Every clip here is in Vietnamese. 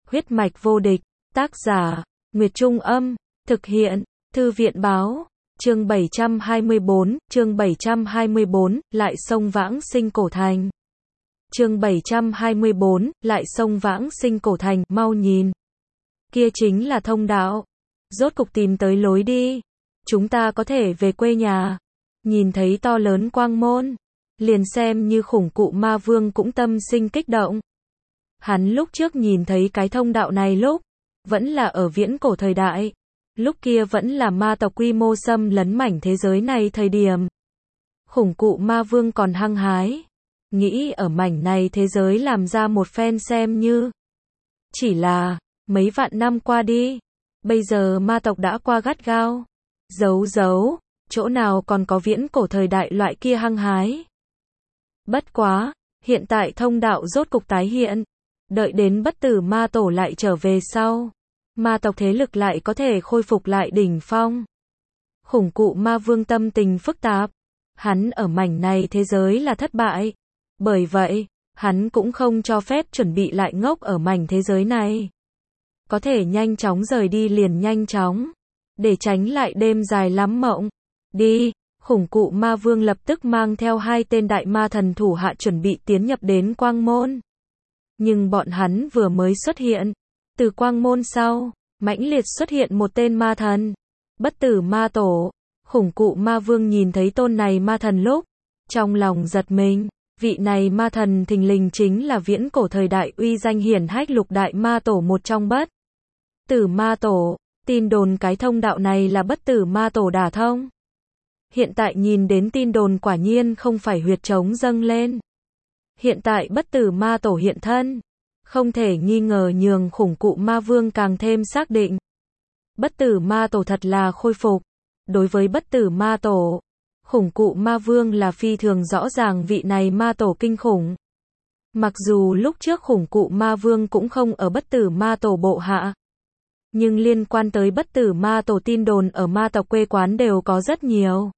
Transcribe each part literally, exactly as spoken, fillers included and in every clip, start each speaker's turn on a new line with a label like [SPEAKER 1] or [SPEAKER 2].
[SPEAKER 1] Huyết mạch vô địch, tác giả, Nguyệt Trung Âm, thực hiện, Thư viện Báo, chương bảy trăm hai mươi bốn, chương bảy trăm hai mươi bốn, lại sông vãng sinh cổ thành. Chương bảy trăm hai mươi bốn, lại sông vãng sinh cổ thành, mau nhìn. Kia chính là thông đạo. Rốt cục tìm tới lối đi. Chúng ta có thể về quê nhà. Nhìn thấy to lớn quang môn. Liền xem như khủng cụ ma vương cũng tâm sinh kích động. Hắn lúc trước nhìn thấy cái thông đạo này lúc, vẫn là ở viễn cổ thời đại. Lúc kia vẫn là ma tộc quy mô xâm lấn mảnh thế giới này thời điểm. Khủng cụ ma vương còn hăng hái. Nghĩ ở mảnh này thế giới làm ra một phen xem như. Chỉ là, mấy vạn năm qua đi. Bây giờ ma tộc đã qua gắt gao. Giấu giấu, chỗ nào còn có viễn cổ thời đại loại kia hăng hái. Bất quá, hiện tại thông đạo rốt cục tái hiện. Đợi đến bất tử ma tổ lại trở về sau. Ma tộc thế lực lại có thể khôi phục lại đỉnh phong. Khủng cụ ma vương tâm tình phức tạp. Hắn ở mảnh này thế giới là thất bại. Bởi vậy, hắn cũng không cho phép chuẩn bị lại ngốc ở mảnh thế giới này. Có thể nhanh chóng rời đi liền nhanh chóng. Để tránh lại đêm dài lắm mộng. Đi, khủng cụ ma vương lập tức mang theo hai tên đại ma thần thủ hạ chuẩn bị tiến nhập đến quang môn. Nhưng bọn hắn vừa mới xuất hiện. Từ quang môn sau, mãnh liệt xuất hiện một tên ma thần. Bất tử ma tổ. Khủng cụ ma vương nhìn thấy tôn này ma thần lúc. Trong lòng giật mình. Vị này ma thần thình lình chính là viễn cổ thời đại uy danh hiển hách lục đại ma tổ một trong bất tử ma tổ. Tin đồn cái thông đạo này là bất tử ma tổ đả thông. Hiện tại nhìn đến tin đồn quả nhiên không phải huyệt trống dâng lên. Hiện tại bất tử ma tổ hiện thân. Không thể nghi ngờ nhường khủng cụ ma vương càng thêm xác định. Bất tử ma tổ thật là khôi phục. Đối với bất tử ma tổ, khủng cụ ma vương là phi thường rõ ràng vị này ma tổ kinh khủng. Mặc dù lúc trước khủng cụ ma vương cũng không ở bất tử ma tổ bộ hạ. Nhưng liên quan tới bất tử ma tổ tin đồn ở ma tộc quê quán đều có rất nhiều.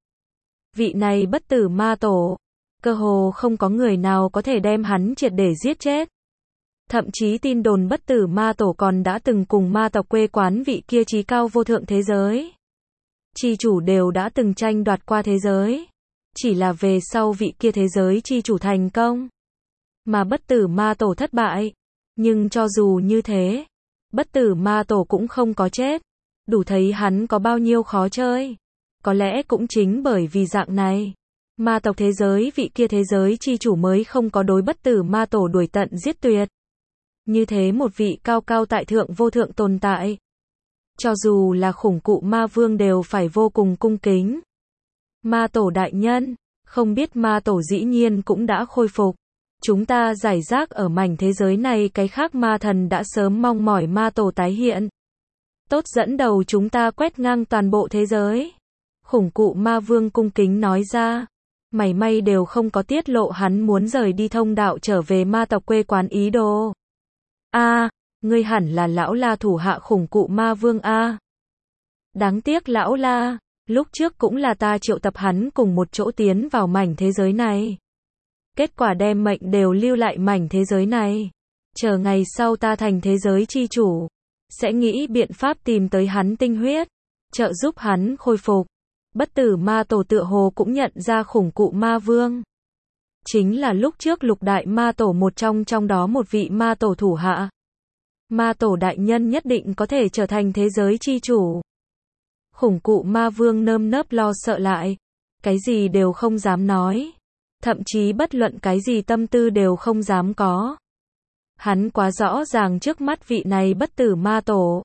[SPEAKER 1] Vị này bất tử ma tổ, cơ hồ không có người nào có thể đem hắn triệt để giết chết. Thậm chí tin đồn bất tử ma tổ còn đã từng cùng ma tộc quê quán vị kia trí cao vô thượng thế giới. Chi chủ đều đã từng tranh đoạt qua thế giới. Chỉ là về sau vị kia thế giới chi chủ thành công. Mà bất tử ma tổ thất bại. Nhưng cho dù như thế, bất tử ma tổ cũng không có chết. Đủ thấy hắn có bao nhiêu khó chơi. Có lẽ cũng chính bởi vì dạng này. Ma tộc thế giới vị kia thế giới chi chủ mới không có đối bất tử ma tổ đuổi tận giết tuyệt. Như thế một vị cao cao tại thượng vô thượng tồn tại. Cho dù là khủng cụ ma vương đều phải vô cùng cung kính. Ma tổ đại nhân, không biết ma tổ dĩ nhiên cũng đã khôi phục. Chúng ta giải rác ở mảnh thế giới này cái khác ma thần đã sớm mong mỏi ma tổ tái hiện. Tốt dẫn đầu chúng ta quét ngang toàn bộ thế giới. Khủng cụ ma vương cung kính nói ra. Mảy may đều không có tiết lộ hắn muốn rời đi thông đạo trở về ma tộc quê quán ý đồ. A, ngươi hẳn là lão la thủ hạ khủng cụ ma vương A. Đáng tiếc lão la, lúc trước cũng là ta triệu tập hắn cùng một chỗ tiến vào mảnh thế giới này. Kết quả đem mệnh đều lưu lại mảnh thế giới này. Chờ ngày sau ta thành thế giới chi chủ, sẽ nghĩ biện pháp tìm tới hắn tinh huyết, trợ giúp hắn khôi phục. Bất tử ma tổ tựa hồ cũng nhận ra khủng cụ ma vương. Chính là lúc trước lục đại ma tổ một trong trong đó một vị ma tổ thủ hạ. Ma tổ đại nhân nhất định có thể trở thành thế giới chi chủ. Khủng cụ ma vương nơm nớp lo sợ lại. Cái gì đều không dám nói. Thậm chí bất luận cái gì tâm tư đều không dám có. Hắn quá rõ ràng trước mắt vị này bất tử ma tổ.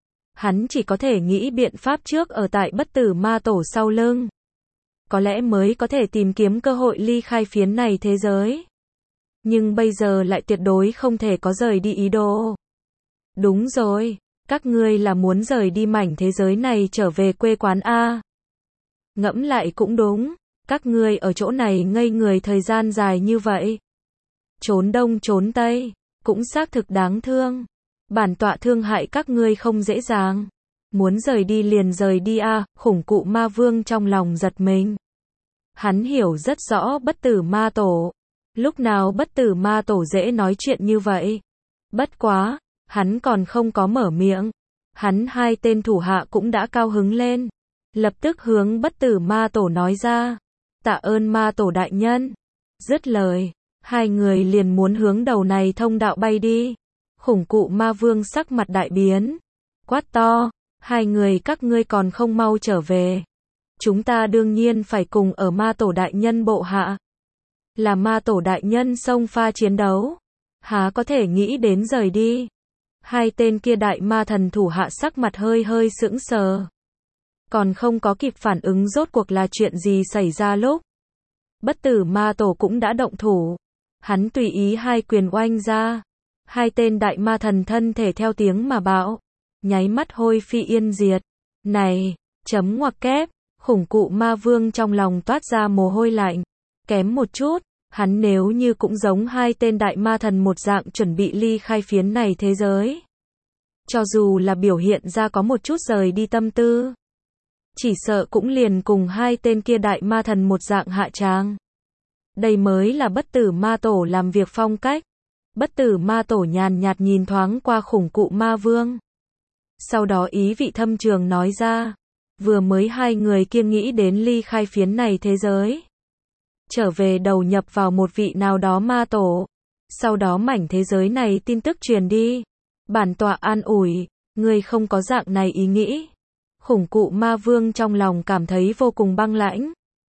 [SPEAKER 1] Hắn chỉ có thể nghĩ biện pháp trước ở tại bất tử ma tổ sau lưng. Có lẽ mới có thể tìm kiếm cơ hội ly khai phiến này thế giới. Nhưng bây giờ lại tuyệt đối không thể có rời đi ý đồ. Đúng rồi, các ngươi là muốn rời đi mảnh thế giới này trở về quê quán A. Ngẫm lại cũng đúng, các ngươi ở chỗ này ngây người thời gian dài như vậy. Trốn đông trốn tây, cũng xác thực đáng thương. Bản tọa thương hại các ngươi không dễ dàng. Muốn rời đi liền rời đi A, khủng cụ ma vương trong lòng giật mình. Hắn hiểu rất rõ bất tử ma tổ. Lúc nào bất tử ma tổ dễ nói chuyện như vậy. Bất quá, Hắn còn không có mở miệng, hắn hai tên thủ hạ cũng đã cao hứng lên, lập tức hướng Bất Tử Ma Tổ nói ra, tạ ơn Ma Tổ đại nhân. Dứt lời, hai người liền muốn hướng đầu này thông đạo bay đi. Khủng cụ ma vương sắc mặt đại biến, quát to, hai người các ngươi còn không mau trở về. Chúng ta đương nhiên phải cùng ở Ma Tổ đại nhân bộ hạ. Là Ma Tổ đại nhân xông pha chiến đấu, há có thể nghĩ đến rời đi. Hai tên kia đại ma thần thủ hạ sắc mặt hơi hơi sững sờ. Còn không có kịp phản ứng rốt cuộc là chuyện gì xảy ra lúc. Bất Tử Ma Tổ cũng đã động thủ. Hắn tùy ý hai quyền oanh ra. Hai tên đại ma thần thân thể theo tiếng mà bạo. Nháy mắt hôi phi yên diệt. Này, chấm ngoặc kép, khủng cụ ma vương trong lòng toát ra mồ hôi lạnh. Kém một chút, hắn nếu như cũng giống hai tên đại ma thần một dạng chuẩn bị ly khai phiến này thế giới. Cho dù là biểu hiện ra có một chút rời đi tâm tư. Chỉ sợ cũng liền cùng hai tên kia đại ma thần một dạng hạ tràng. Đây mới là Bất Tử Ma Tổ làm việc phong cách. Bất Tử Ma Tổ nhàn nhạt nhìn thoáng qua khủng cụ ma vương. Sau đó ý vị thâm trường nói ra. Vừa mới hai người kia nghĩ đến ly khai phiến này thế giới. Trở về đầu nhập vào một vị nào đó ma tổ. Sau đó mảnh thế giới này tin tức truyền đi. Bản tọa an ủi, ngươi không có dạng này ý nghĩ. Khủng cụ ma vương trong lòng cảm thấy vô cùng băng lãnh.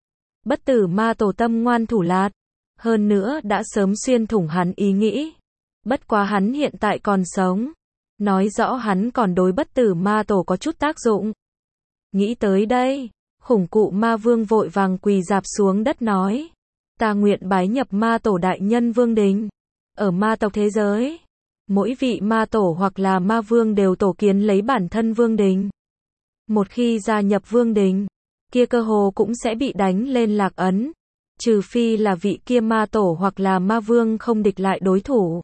[SPEAKER 1] Bất Tử Ma Tổ tâm ngoan thủ lạt. Hơn nữa đã sớm xuyên thủng hắn ý nghĩ. Bất quá hắn hiện tại còn sống. Nói rõ hắn còn đối Bất Tử Ma Tổ có chút tác dụng. Nghĩ tới đây, khủng cụ ma vương vội vàng quỳ dạp xuống đất nói. Ta nguyện bái nhập Ma Tổ đại nhân vương đình. Ở ma tộc thế giới, mỗi vị ma tổ hoặc là ma vương đều tổ kiến lấy bản thân vương đình. Một khi gia nhập vương đình, kia cơ hồ cũng sẽ bị đánh lên lạc ấn. Trừ phi là vị kia ma tổ hoặc là ma vương không địch lại đối thủ.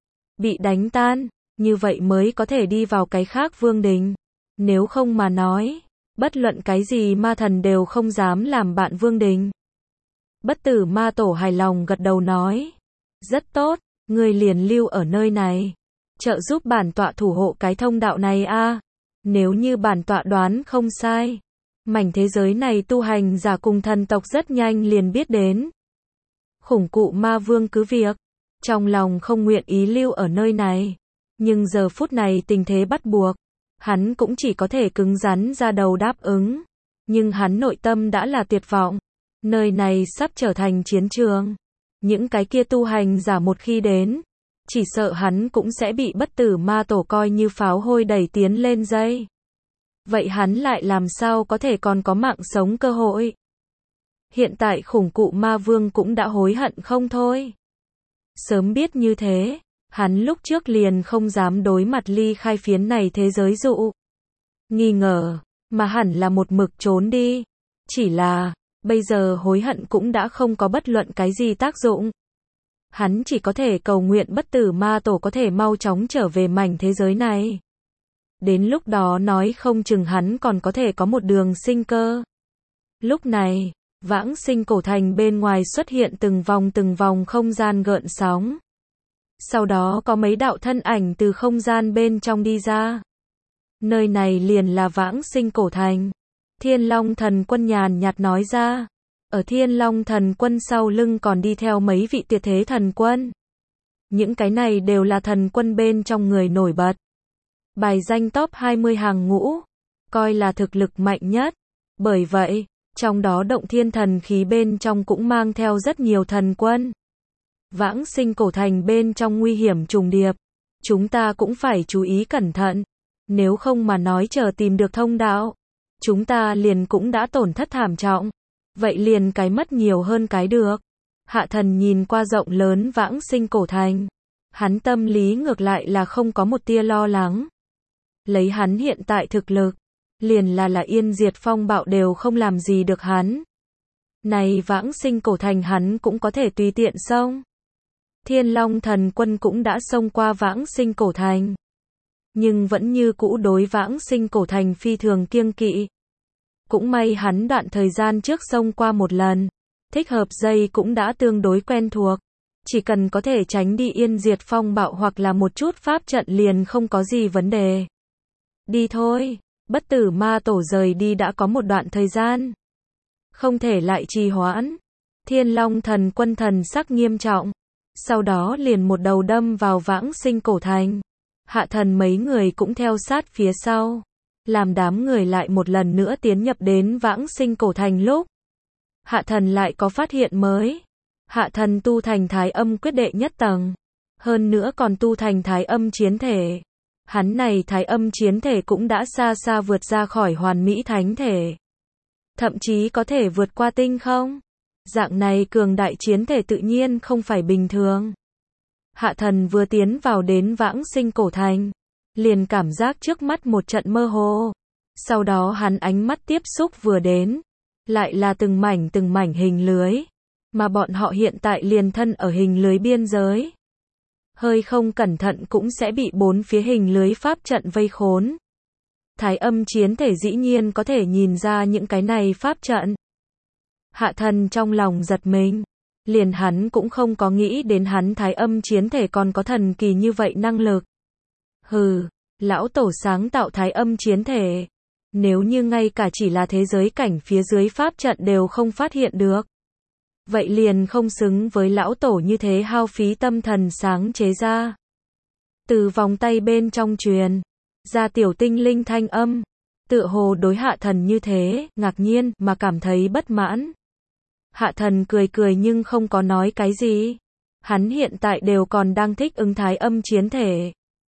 [SPEAKER 1] Bị đánh tan, như vậy mới có thể đi vào cái khác vương đình. Nếu không mà nói, bất luận cái gì ma thần đều không dám làm bạn vương đình. Bất Tử Ma Tổ hài lòng gật đầu nói. Rất tốt, ngươi liền lưu ở nơi này. Trợ giúp bản tọa thủ hộ cái thông đạo này a. Nếu như bản tọa đoán không sai, mảnh thế giới này tu hành giả cùng thần tộc rất nhanh liền biết đến. Khủng cụ ma vương cứ việc, trong lòng không nguyện ý lưu ở nơi này. Nhưng giờ phút này tình thế bắt buộc, hắn cũng chỉ có thể cứng rắn ra đầu đáp ứng. Nhưng hắn nội tâm đã là tuyệt vọng. Nơi này sắp trở thành chiến trường. Những cái kia tu hành giả một khi đến, chỉ sợ hắn cũng sẽ bị Bất Tử Ma Tổ coi như pháo hôi đẩy tiến lên dây. Vậy hắn lại làm sao có thể còn có mạng sống cơ hội? Hiện tại khủng cụ ma vương cũng đã hối hận không thôi. Sớm biết như thế, hắn lúc trước liền không dám đối mặt ly khai phiến này thế giới dụ. Nghi ngờ, mà hẳn là một mực trốn đi. Chỉ là, bây giờ hối hận cũng đã không có bất luận cái gì tác dụng. Hắn chỉ có thể cầu nguyện Bất Tử Ma Tổ có thể mau chóng trở về mảnh thế giới này. Đến lúc đó nói không chừng hắn còn có thể có một đường sinh cơ. Lúc này, Vãng Sinh Cổ Thành bên ngoài xuất hiện từng vòng từng vòng không gian gợn sóng. Sau đó có mấy đạo thân ảnh từ không gian bên trong đi ra. Nơi này liền là Vãng Sinh Cổ Thành. Thiên Long Thần Quân nhàn nhạt nói ra. Ở Thiên Long Thần Quân sau lưng còn đi theo mấy vị tuyệt thế thần quân. Những cái này đều là thần quân bên trong người nổi bật. Bài danh top hai mươi hàng ngũ, coi là thực lực mạnh nhất. Bởi vậy, trong đó động thiên thần khí bên trong cũng mang theo rất nhiều thần quân. Vãng Sinh Cổ Thành bên trong nguy hiểm trùng điệp. Chúng ta cũng phải chú ý cẩn thận. Nếu không mà nói chờ tìm được thông đạo, chúng ta liền cũng đã tổn thất thảm trọng. Vậy liền cái mất nhiều hơn cái được. Hạ thần nhìn qua rộng lớn Vãng Sinh Cổ Thành. Hắn tâm lý ngược lại là không có một tia lo lắng. Lấy hắn hiện tại thực lực, liền là là Yên Diệt Phong Bạo đều không làm gì được hắn. Này Vãng Sinh Cổ Thành hắn cũng có thể tùy tiện xông. Thiên Long Thần Quân cũng đã xông qua Vãng Sinh Cổ Thành. Nhưng vẫn như cũ đối Vãng Sinh Cổ Thành phi thường kiêng kỵ. Cũng may hắn đoạn thời gian trước xông qua một lần. Thích hợp dây cũng đã tương đối quen thuộc. Chỉ cần có thể tránh đi yên diệt phong bạo hoặc là một chút pháp trận liền không có gì vấn đề. Đi thôi, bất tử ma tổ rời đi đã có một đoạn thời gian. Không thể lại trì hoãn. Thiên Long thần quân thần sắc nghiêm trọng. Sau đó liền một đầu đâm vào Vãng Sinh cổ thành. Hạ thần mấy người cũng theo sát phía sau. Làm đám người lại một lần nữa tiến nhập đến Vãng Sinh cổ thành lúc. Hạ thần lại có phát hiện mới. Hạ thần tu thành thái âm quyết đệ nhất tầng. Hơn nữa còn tu thành thái âm chiến thể. Hắn này thái âm chiến thể cũng đã xa xa vượt ra khỏi hoàn mỹ thánh thể. Thậm chí có thể vượt qua tinh không. Dạng này cường đại chiến thể tự nhiên không phải bình thường. Hạ thần vừa tiến vào đến Vãng Sinh cổ thành. Liền cảm giác trước mắt một trận mơ hồ. Sau đó hắn ánh mắt tiếp xúc vừa đến. Lại là từng mảnh từng mảnh hình lưới. Mà bọn họ hiện tại liền thân ở hình lưới biên giới. Hơi không cẩn thận cũng sẽ bị bốn phía hình lưới pháp trận vây khốn. Thái âm chiến thể dĩ nhiên có thể nhìn ra những cái này pháp trận. Hạ thần trong lòng giật mình. Liền hắn cũng không có nghĩ đến hắn thái âm chiến thể còn có thần kỳ như vậy năng lực. Hừ, lão tổ sáng tạo thái âm chiến thể. Nếu như ngay cả chỉ là thế giới cảnh phía dưới pháp trận đều không phát hiện được. Vậy liền không xứng với lão tổ như thế hao phí tâm thần sáng chế ra. Từ vòng tay bên trong truyền ra tiểu tinh linh thanh âm. Tựa hồ đối hạ thần như thế, ngạc nhiên mà cảm thấy bất mãn. Hạ thần cười cười nhưng không có nói cái gì. Hắn hiện tại đều còn đang thích ứng thái âm chiến thể.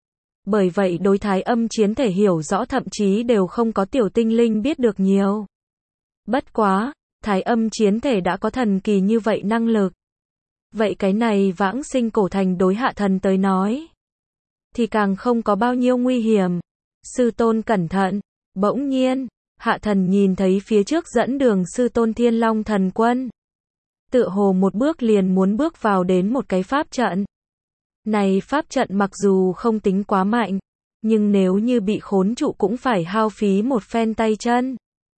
[SPEAKER 1] Bởi vậy đối thái âm chiến thể hiểu rõ thậm chí đều không có tiểu tinh linh biết được nhiều. Bất quá, thái âm chiến thể đã có thần kỳ như vậy năng lực. Vậy cái này Vãng Sinh cổ thành đối hạ thần tới nói. Thì càng không có bao nhiêu nguy hiểm. Sư tôn cẩn thận. Bỗng nhiên, hạ thần nhìn thấy phía trước dẫn đường sư tôn Thiên Long thần quân. Tựa hồ một bước liền muốn bước vào đến một cái pháp trận. Này pháp trận mặc dù không tính quá mạnh, nhưng nếu như bị khốn trụ cũng phải hao phí một phen tay chân.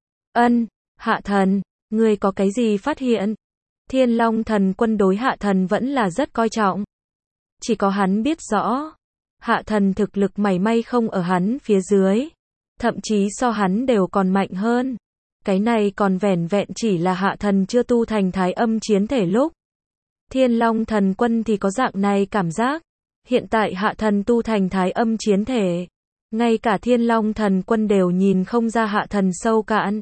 [SPEAKER 1] Ân, hạ thần, ngươi có cái gì phát hiện? Thiên Long thần quân đối hạ thần vẫn là rất coi trọng. Chỉ có hắn biết rõ, hạ thần thực lực mảy may không ở hắn phía dưới. Thậm chí so hắn đều còn mạnh hơn. Cái này còn vẻn vẹn chỉ là hạ thần chưa tu thành thái âm chiến thể lúc. Thiên Long thần quân thì có dạng này cảm giác. Hiện tại hạ thần tu thành thái âm chiến thể. Ngay cả Thiên Long thần quân đều nhìn không ra hạ thần sâu cạn.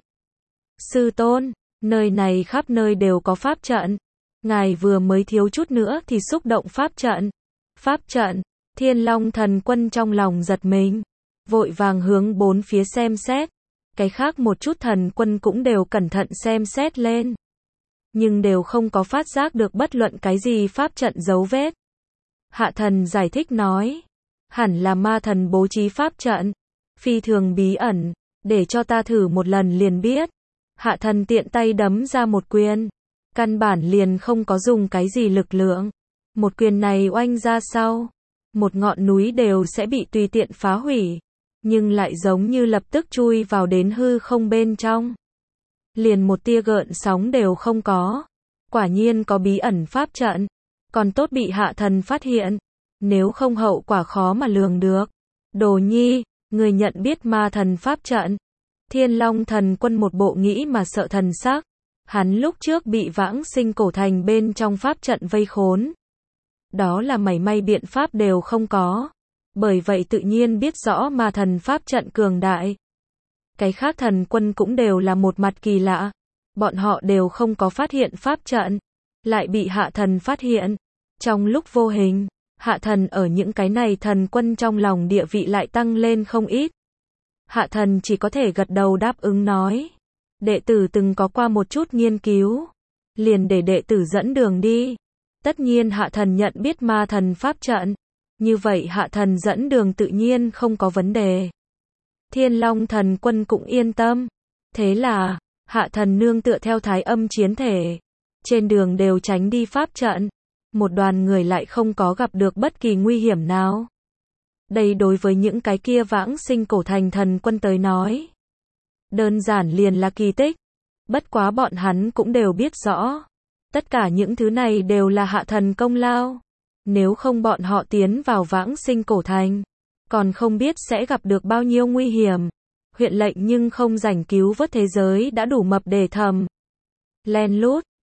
[SPEAKER 1] Sư tôn, nơi này khắp nơi đều có pháp trận. Ngài vừa mới thiếu chút nữa thì xúc động pháp trận. Pháp trận, Thiên Long thần quân trong lòng giật mình. Vội vàng hướng bốn phía xem xét. Cái khác một chút thần quân cũng đều cẩn thận xem xét lên. Nhưng đều không có phát giác được bất luận cái gì pháp trận dấu vết. Hạ thần giải thích nói. Hẳn là ma thần bố trí pháp trận. Phi thường bí ẩn. Để cho ta thử một lần liền biết. Hạ thần tiện tay đấm ra một quyền. Căn bản liền không có dùng cái gì lực lượng. Một quyền này oanh ra sau. Một ngọn núi đều sẽ bị tùy tiện phá hủy. Nhưng lại giống như lập tức chui vào đến hư không bên trong. Liền một tia gợn sóng đều không có. Quả nhiên có bí ẩn pháp trận. Còn tốt bị hạ thần phát hiện. Nếu không hậu quả khó mà lường được. Đồ nhi, người nhận biết ma thần pháp trận. Thiên Long thần quân một bộ nghĩ mà sợ thần sắc. Hắn lúc trước bị Vãng Sinh cổ thành bên trong pháp trận vây khốn. Đó là mảy may biện pháp đều không có. Bởi vậy tự nhiên biết rõ ma thần pháp trận cường đại. Cái khác thần quân cũng đều là một mặt kỳ lạ. Bọn họ đều không có phát hiện pháp trận. Lại bị hạ thần phát hiện. Trong lúc vô hình, hạ thần ở những cái này thần quân trong lòng địa vị lại tăng lên không ít. Hạ thần chỉ có thể gật đầu đáp ứng nói. Đệ tử từng có qua một chút nghiên cứu. Liền để đệ tử dẫn đường đi. Tất nhiên hạ thần nhận biết ma thần pháp trận. Như vậy hạ thần dẫn đường tự nhiên không có vấn đề. Thiên Long thần quân cũng yên tâm. Thế là, hạ thần nương tựa theo thái âm chiến thể. Trên đường đều tránh đi pháp trận. Một đoàn người lại không có gặp được bất kỳ nguy hiểm nào. Đây đối với những cái kia Vãng Sinh cổ thành thần quân tới nói. Đơn giản liền là kỳ tích. Bất quá bọn hắn cũng đều biết rõ. Tất cả những thứ này đều là hạ thần công lao. Nếu không bọn họ tiến vào vãng sinh cổ thành, còn không biết sẽ gặp được bao nhiêu nguy hiểm. Huyện lệnh nhưng không rảnh cứu vớt thế giới đã đủ mập để thầm. Len lút,